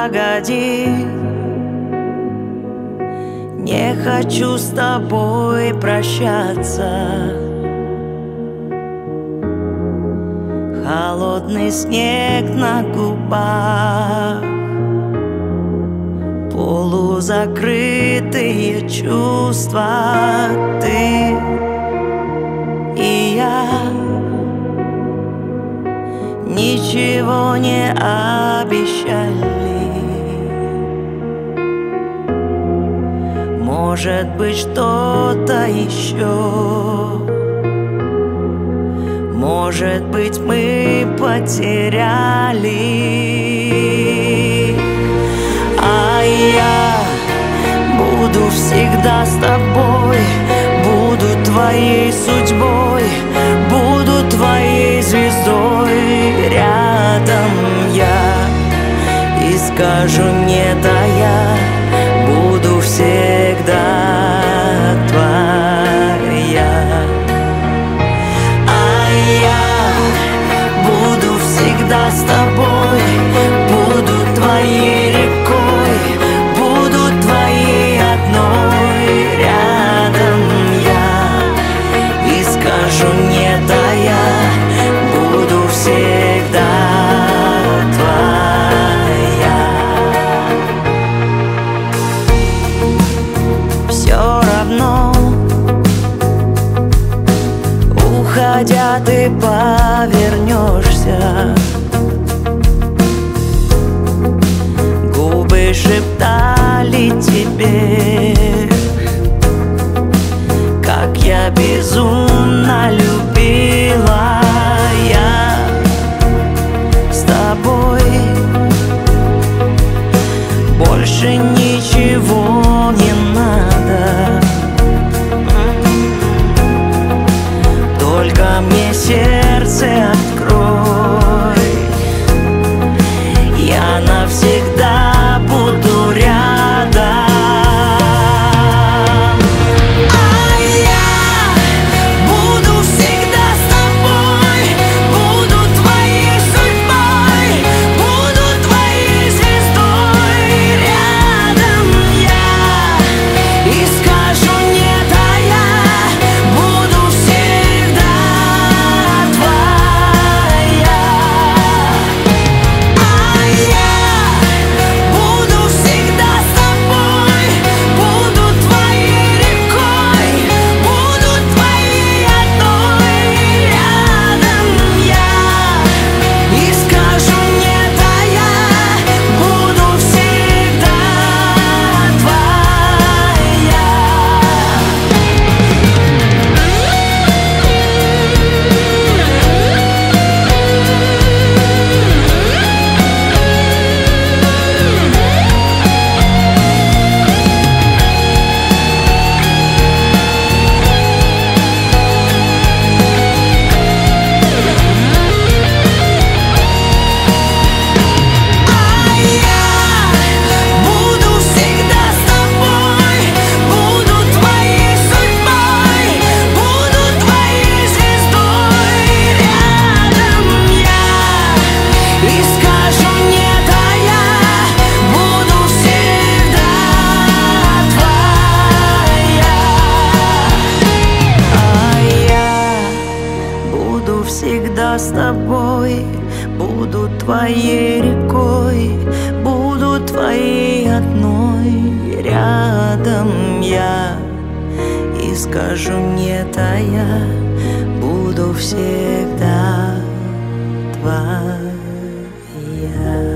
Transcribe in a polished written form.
погоди, не хочу с тобой прощаться. Холодный снег на губах, полузакрытые чувства. Ты и я ничего не обещали. Может быть, что-то еще. Может быть, мы потеряли. А я буду всегда с тобой, буду твоей судьбой, буду твоей звездой. Рядом я и скажу нет, а я буду всегда твоя. А я буду всегда с тобой, буду твоей рекой, буду твоей одной. Рядом я и скажу нет, а я буду всегда твоя. Все равно, уходя, ты повернешься. Губы шептали тебе, как я безумно любила. Я с тобой больше ничего не надо. Только мне сердце открой, я навсегда буду рядом. А я буду всегда с тобой, буду твоей судьбой, буду твоей звездой. Рядом я и скажу нет, а я буду всегда твоя. А я буду всегда с тобой, буду твоей рекой, буду твоей одной. Рядом я и скажу нет, а я буду всегда твоя. Буду всегда с тобой, буду твоей судьбой, буду твоей звездой. Рядом я и скажу нет, а я буду всегда твоя. А я буду всегда с тобой, буду твоей рекой, буду твоей одной. Рядом я и скажу нет, а я буду всегда твоя.